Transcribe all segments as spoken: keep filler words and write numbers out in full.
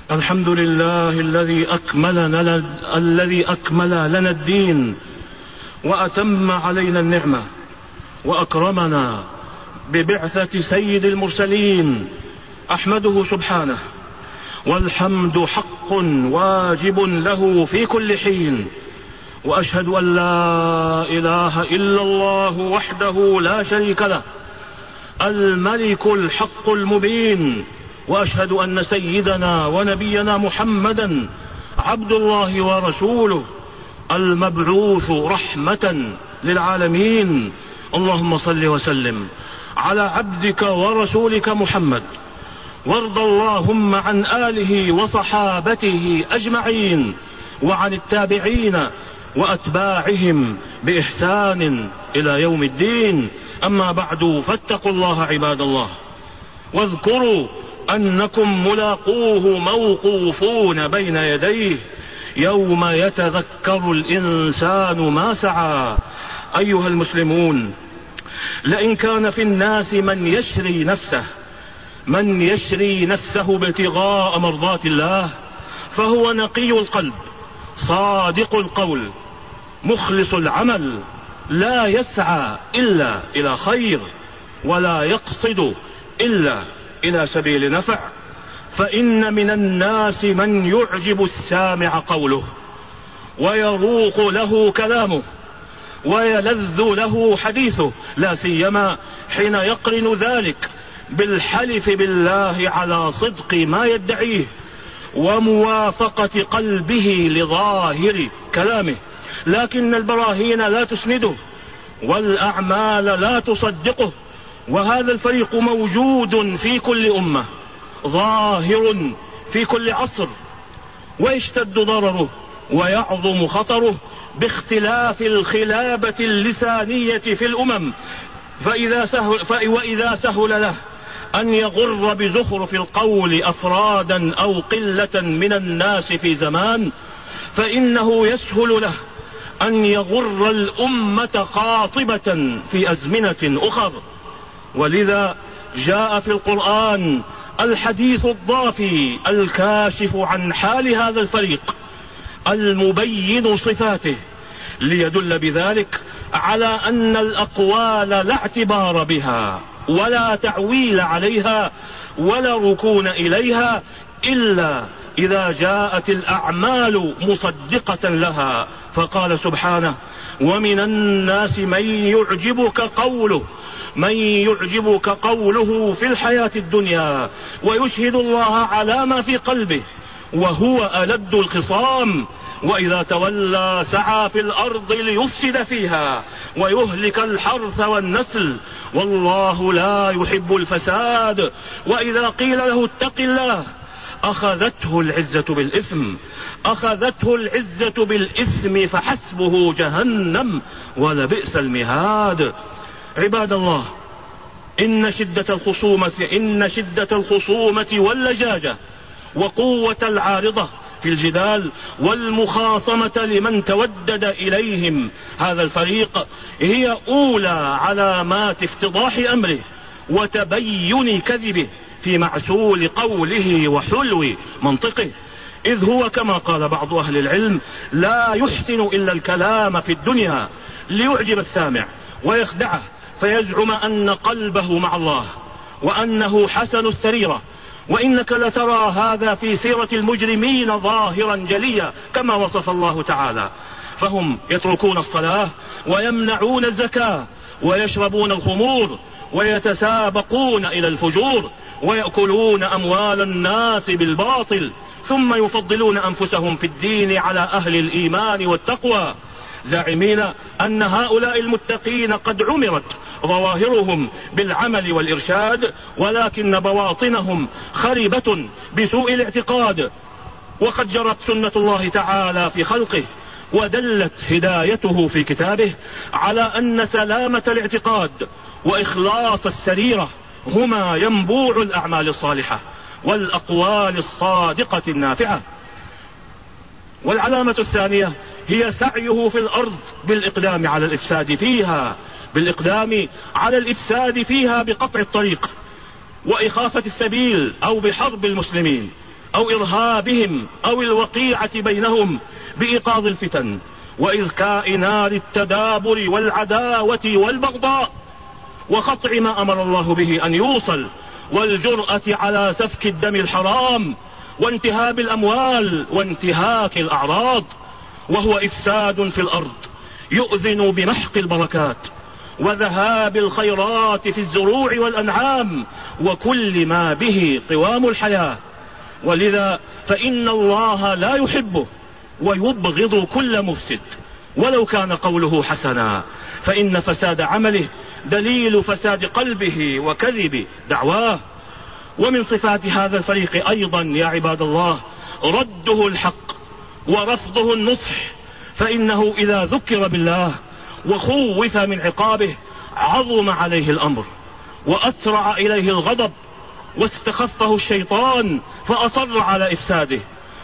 الحمد لله الذي أكمل لنا, الذي أكمل لنا الدين وأتم علينا النعمة وأكرمنا ببعثة سيد المرسلين. أحمده سبحانه، والحمد حق واجب له في كل حين، وأشهد أن لا إله إلا الله وحده لا شريك له الملك الحق المبين، وأشهد أن سيدنا ونبينا محمدا عبد الله ورسوله المبعوث رحمة للعالمين. اللهم صل وسلم على عبدك ورسولك محمد، وارض اللهم عن آله وصحابته أجمعين، وعن التابعين وأتباعهم بإحسان إلى يوم الدين. أما بعد، فاتقوا الله عباد الله، واذكروا أنكم ملاقوه موقوفون بين يديه يوم يتذكر الإنسان ما سعى. أيها المسلمون، لئن كان في الناس من يشري نفسه من يشري نفسه ابتغاء مرضات الله، فهو نقي القلب صادق القول مخلص العمل، لا يسعى إلا إلى خير، ولا يقصد إلا إلى سبيل نفع. فإن من الناس من يعجب السامع قوله، ويروق له كلامه، ويلذ له حديثه، لا سيما حين يقرن ذلك بالحلف بالله على صدق ما يدعيه وموافقة قلبه لظاهر كلامه، لكن البراهين لا تسنده والأعمال لا تصدقه. وهذا الفريق موجود في كل أمة، ظاهر في كل عصر، ويشتد ضرره ويعظم خطره باختلاف الخلابة اللسانية في الأمم. فإذا سهل وإذا سهل له أن يغر بزخرف القول أفرادا أو قلة من الناس في زمان، فإنه يسهل له أن يغر الأمة قاطبة في أزمنة أخر. ولذا جاء في القرآن الحديث الضافي الكاشف عن حال هذا الفريق المبين صفاته، ليدل بذلك على أن الأقوال لا اعتبار بها ولا تعويل عليها ولا ركون إليها إلا إذا جاءت الأعمال مصدقة لها. فقال سبحانه: ومن الناس من يعجبك قوله من يعجبك قوله في الحياة الدنيا ويشهد الله على ما في قلبه وهو ألد الخصام، وإذا تولى سعى في الأرض ليفسد فيها ويهلك الحرث والنسل، والله لا يحب الفساد. وإذا قيل له اتق الله أخذته العزة بالإثم أخذته العزة بالإثم فحسبه جهنم ولبئس المهاد. عباد الله، إن شدة الخصومة إن شدة الخصومة واللجاجة وقوة العارضة في الجدال والمخاصمة لمن تودد إليهم هذا الفريق هي أولى علامات افتضاح أمره وتبين كذبه في معسول قوله وحلو منطقه، إذ هو كما قال بعض أهل العلم: لا يحسن إلا الكلام في الدنيا ليعجب السامع ويخدعه فيزعم أن قلبه مع الله وأنه حسن السريرة. وإنك لترى هذا في سيرة المجرمين ظاهرا جليا كما وصف الله تعالى، فهم يتركون الصلاة ويمنعون الزكاة ويشربون الخمور ويتسابقون إلى الفجور ويأكلون أموال الناس بالباطل، ثم يفضلون أنفسهم في الدين على أهل الإيمان والتقوى، زاعمين أن هؤلاء المتقين قد عمرت ظواهرهم بالعمل والإرشاد، ولكن بواطنهم خربة بسوء الاعتقاد. وقد جرت سنة الله تعالى في خلقه ودلت هدايته في كتابه على أن سلامة الاعتقاد وإخلاص السريرة هما ينبوع الأعمال الصالحة والأقوال الصادقة النافعة. والعلامة الثانية هي سعيه في الأرض بالإقدام على الإفساد فيها بالإقدام على الإفساد فيها بقطع الطريق وإخافة السبيل أو بحرب المسلمين أو إرهابهم أو الوقيعة بينهم بإيقاظ الفتن وإذكاء نار التدابر والعداوة والبغضاء وقطع ما أمر الله به أن يوصل، والجرأة على سفك الدم الحرام وانتهاب الأموال وانتهاك الأعراض، وهو إفساد في الأرض يؤذن بمحق البركات وذهاب الخيرات في الزروع والأنعام وكل ما به قوام الحياة. ولذا فإن الله لا يحبه ويبغض كل مفسد ولو كان قوله حسنا، فإن فساد عمله دليل فساد قلبه وكذب دعواه. ومن صفات هذا الفريق أيضا يا عباد الله رده الحق ورفضه النصح، فإنه إذا ذكر بالله وخوف من عقابه عظم عليه الأمر وأسرع إليه الغضب واستخفه الشيطان فأصر على إفساده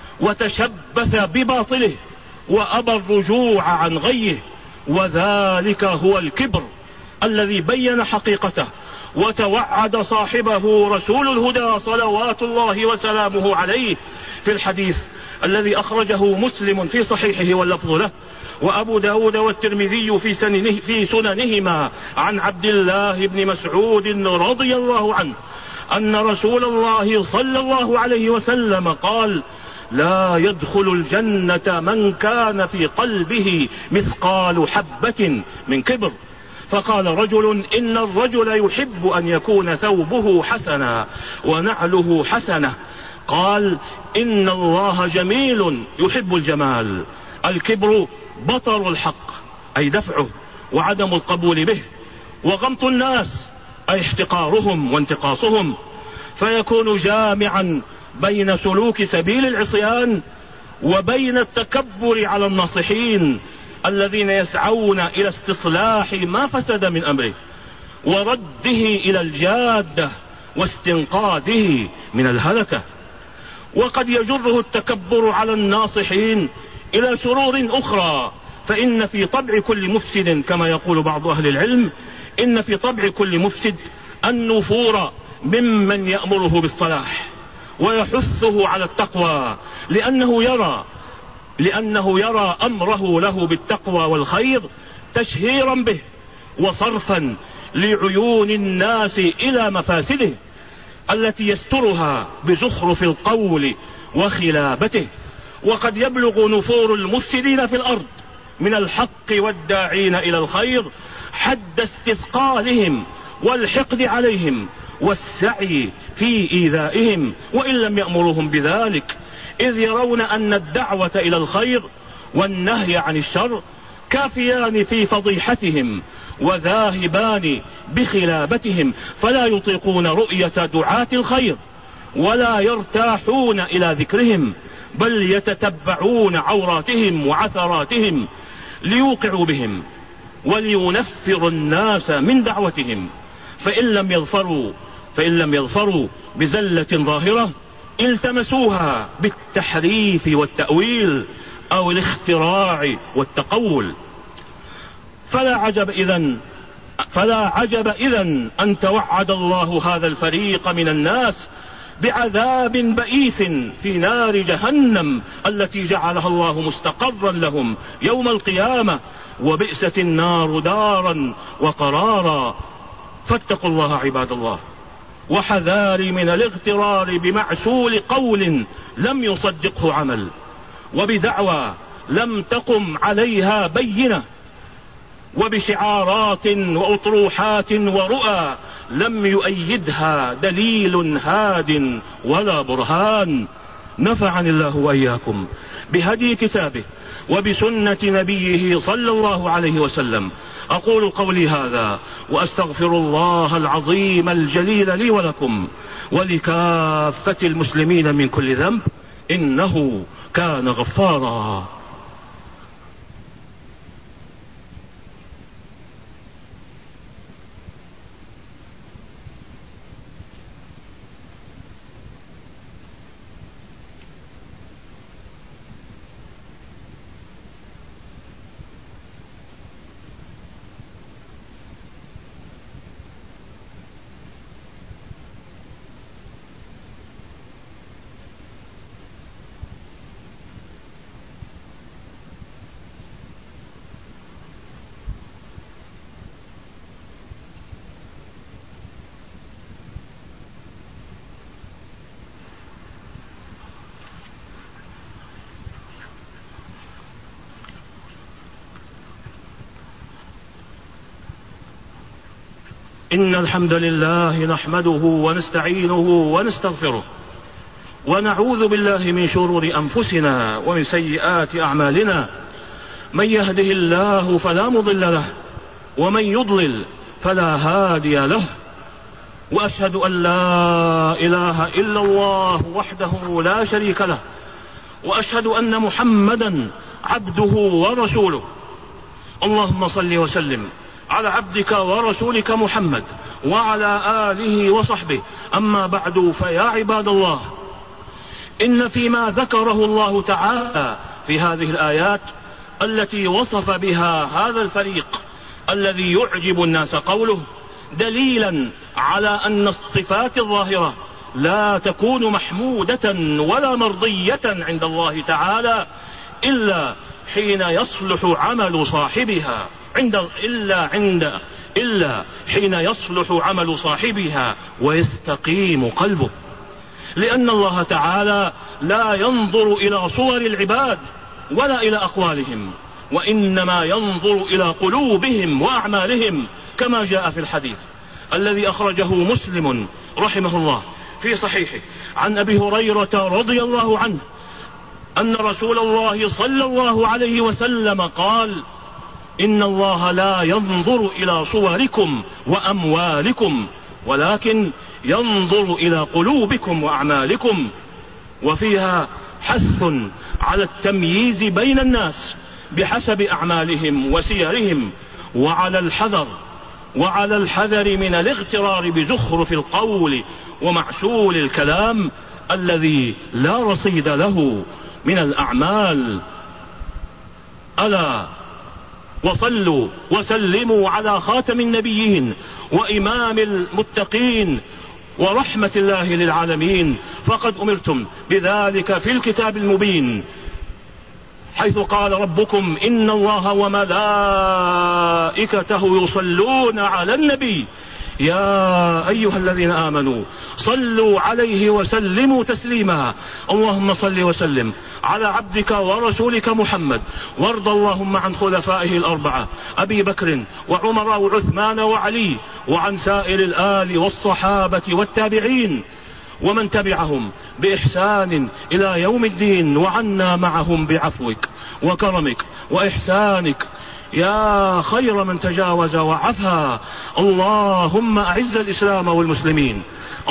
وتشبث بباطله وأبى الرجوع عن غيه، وذلك هو الكبر الذي بين حقيقته وتوعد صاحبه رسول الهدى صلوات الله وسلامه عليه في الحديث الذي أخرجه مسلم في صحيحه واللفظ له وأبو داود والترمذي في, سننه في سننهما عن عبد الله بن مسعود رضي الله عنه أن رسول الله صلى الله عليه وسلم قال: لا يدخل الجنة من كان في قلبه مثقال حبة من كبر. فقال رجل: إن الرجل يحب أن يكون ثوبه حسنا ونعله حسنة. قال: إن الله جميل يحب الجمال. الكبر بطر الحق أي دفعه وعدم القبول به، وغمط الناس أي احتقارهم وانتقاصهم، فيكون جامعا بين سلوك سبيل العصيان وبين التكبر على الناصحين الذين يسعون إلى استصلاح ما فسد من أمره ورده إلى الجادة واستنقاذه من الهلكة. وقد يجره التكبر على الناصحين إلى شرور أخرى، فإن في طبع كل مفسد كما يقول بعض أهل العلم إن في طبع كل مفسد النفور ممن يأمره بالصلاح ويحثه على التقوى، لأنه يرى لأنه يرى أمره له بالتقوى والخير تشهيرا به وصرفا لعيون الناس إلى مفاسده التي يسترها بزخرف القول وخلابته. وقد يبلغ نفور المفسدين في الأرض من الحق والداعين إلى الخير حد استثقالهم والحقد عليهم والسعي في إيذائهم وإن لم يأمرهم بذلك، إذ يرون أن الدعوة إلى الخير والنهي عن الشر كافيان في فضيحتهم وذاهبان بخلابتهم، فلا يطيقون رؤية دعاة الخير ولا يرتاحون إلى ذكرهم، بل يتتبعون عوراتهم وعثراتهم ليوقعوا بهم ولينفروا الناس من دعوتهم. فإن لم يظفروا فإن لم يظفروا بزلة ظاهرة التمسوها بالتحريف والتأويل أو الاختراع والتقول. فلا عجب إذن فلا عجب إذن أن توعد الله هذا الفريق من الناس بعذاب بئيس في نار جهنم التي جعلها الله مستقرا لهم يوم القيامة، وبئست النار دارا وقرارا. فاتقوا الله عباد الله، وحذاري من الاغترار بمعسول قول لم يصدقه عمل، وبدعوى لم تقم عليها بينة، وبشعارات وأطروحات ورؤى لم يؤيدها دليل هاد ولا برهان. نفعني الله وإياكم بهدي كتابه وبسنة نبيه صلى الله عليه وسلم. أقول قولي هذا وأستغفر الله العظيم الجليل لي ولكم ولكافة المسلمين من كل ذنب، إنه كان غفارا. إن الحمد لله نحمده ونستعينه ونستغفره ونعوذ بالله من شرور أنفسنا ومن سيئات أعمالنا. من يهده الله فلا مضل له ومن يضلل فلا هادي له، وأشهد أن لا إله إلا الله وحده لا شريك له، وأشهد أن محمدا عبده ورسوله. اللهم صل وسلم على عبدك ورسولك محمد وعلى آله وصحبه. أما بعد، فيا عباد الله، إن فيما ذكره الله تعالى في هذه الآيات التي وصف بها هذا الفريق الذي يعجب الناس قوله دليلا على أن الصفات الظاهرة لا تكون محمودة ولا مرضية عند الله تعالى إلا حين يصلح عمل صاحبها عند إلا عند إلا حين يصلح عمل صاحبها ويستقيم قلبه، لأن الله تعالى لا ينظر إلى صور العباد ولا إلى أقوالهم، وإنما ينظر إلى قلوبهم وأعمالهم، كما جاء في الحديث الذي أخرجه مسلم رحمه الله في صحيحه عن أبي هريرة رضي الله عنه أن رسول الله صلى الله عليه وسلم قال: إن الله لا ينظر إلى صوركم وأموالكم ولكن ينظر إلى قلوبكم وأعمالكم. وفيها حث على التمييز بين الناس بحسب أعمالهم وسيرهم، وعلى الحذر وعلى الحذر من الاغترار بزخرف القول ومعسول الكلام الذي لا رصيد له من الأعمال. ألا وصلوا وسلموا على خاتم النبيين وإمام المتقين ورحمة الله للعالمين، فقد أمرتم بذلك في الكتاب المبين، حيث قال ربكم: إن الله وملائكته يصلون على النبي يا أيها الذين آمنوا صلوا عليه وسلموا تسليما. اللهم صل وسلم على عبدك ورسولك محمد، وارض اللهم عن خلفائه الأربعة أبي بكر وعمر وعثمان وعلي، وعن سائر الآل والصحابة والتابعين ومن تبعهم بإحسان إلى يوم الدين، وعنا معهم بعفوك وكرمك وإحسانك يا خير من تجاوز وعفا. اللهم أعز الإسلام والمسلمين،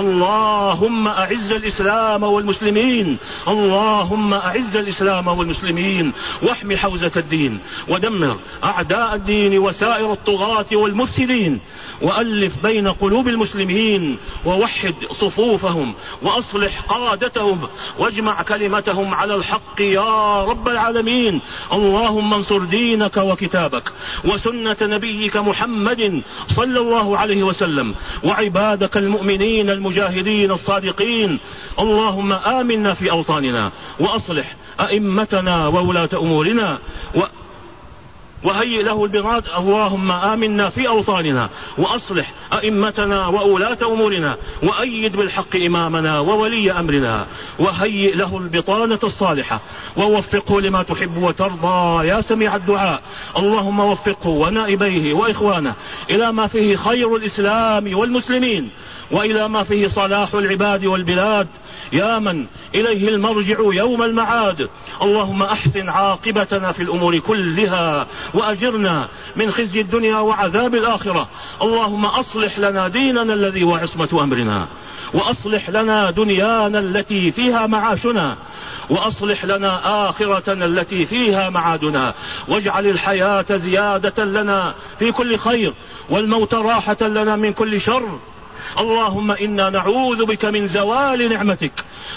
اللهم أعز الإسلام والمسلمين، اللهم أعز الإسلام والمسلمين، واحمي حوزة الدين، ودمر أعداء الدين وسائر الطغاة والمفسدين، وألف بين قلوب المسلمين، ووحد صفوفهم، وأصلح قادتهم، واجمع كلمتهم على الحق يا رب العالمين. اللهم انصر دينك وكتابك وسنة نبيك محمد صلى الله عليه وسلم، وعبادك المؤمنين المجاهدين الصادقين. اللهم آمنا في أوطاننا، وأصلح أئمتنا وولاة أمورنا، و وهيئ له البناد. اللهم آمنا في أوطاننا، وأصلح أئمتنا وولاة أمورنا، وأيد بالحق إمامنا وولي أمرنا، وهيئ له البطانة الصالحة، ووفقه لما تحب وترضى يا سميع الدعاء. اللهم وفقه ونائبيه وإخوانه إلى ما فيه خير الإسلام والمسلمين، وإلى ما فيه صلاح العباد والبلاد، يا من إليه المرجع يوم المعاد. اللهم أحسن عاقبتنا في الأمور كلها، وأجرنا من خزي الدنيا وعذاب الآخرة. اللهم أصلح لنا ديننا الذي هو عصمة أمرنا، وأصلح لنا دنيانا التي فيها معاشنا، وأصلح لنا آخرتنا التي فيها معادنا، واجعل الحياة زيادة لنا في كل خير، والموت راحة لنا من كل شر. اللهم إنا نعوذ بك من زوال نعمتك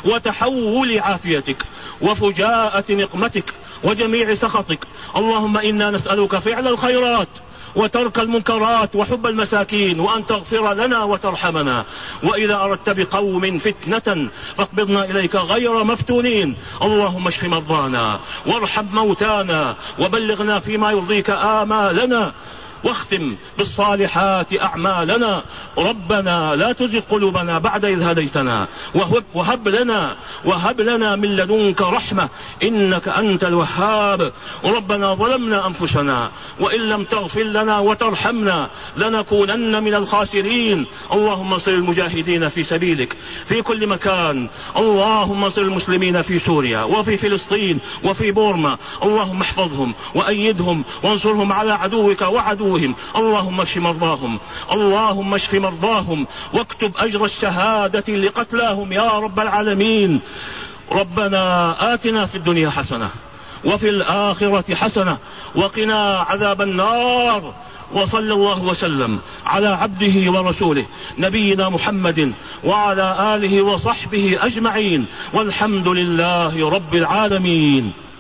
وتحول عافيتك وفجاءة نقمتك وجميع سخطك. اللهم إنا نسألك فعل الخيرات وترك المنكرات وحب المساكين، وأن تغفر لنا وترحمنا، وإذا أردت بقوم فتنة فاقبضنا إليك غير مفتونين. اللهم اشف مرضانا وارحم موتانا، وبلغنا فيما يرضيك آمالنا، واختم بالصالحات أعمالنا. ربنا لا تزغ قلوبنا بعد إذ هديتنا وهب, وهب لنا وهب لنا من لدنك رحمة إنك أنت الوهاب. ربنا ظلمنا أنفسنا وإن لم تغفر لنا وترحمنا لنكونن من الخاسرين. اللهم انصر المجاهدين في سبيلك في كل مكان. اللهم انصر المسلمين في سوريا وفي فلسطين وفي بورما. اللهم احفظهم وأيدهم وانصرهم على عدوك وعدوهم. اللهم اشف مرضاهم اللهم اشف مرضاهم واكتب أجر الشهادة لقتلاهم يا رب العالمين. ربنا آتنا في الدنيا حسنة وفي الآخرة حسنة وقنا عذاب النار. وصلى الله وسلم على عبده ورسوله نبينا محمد وعلى آله وصحبه أجمعين والحمد لله رب العالمين.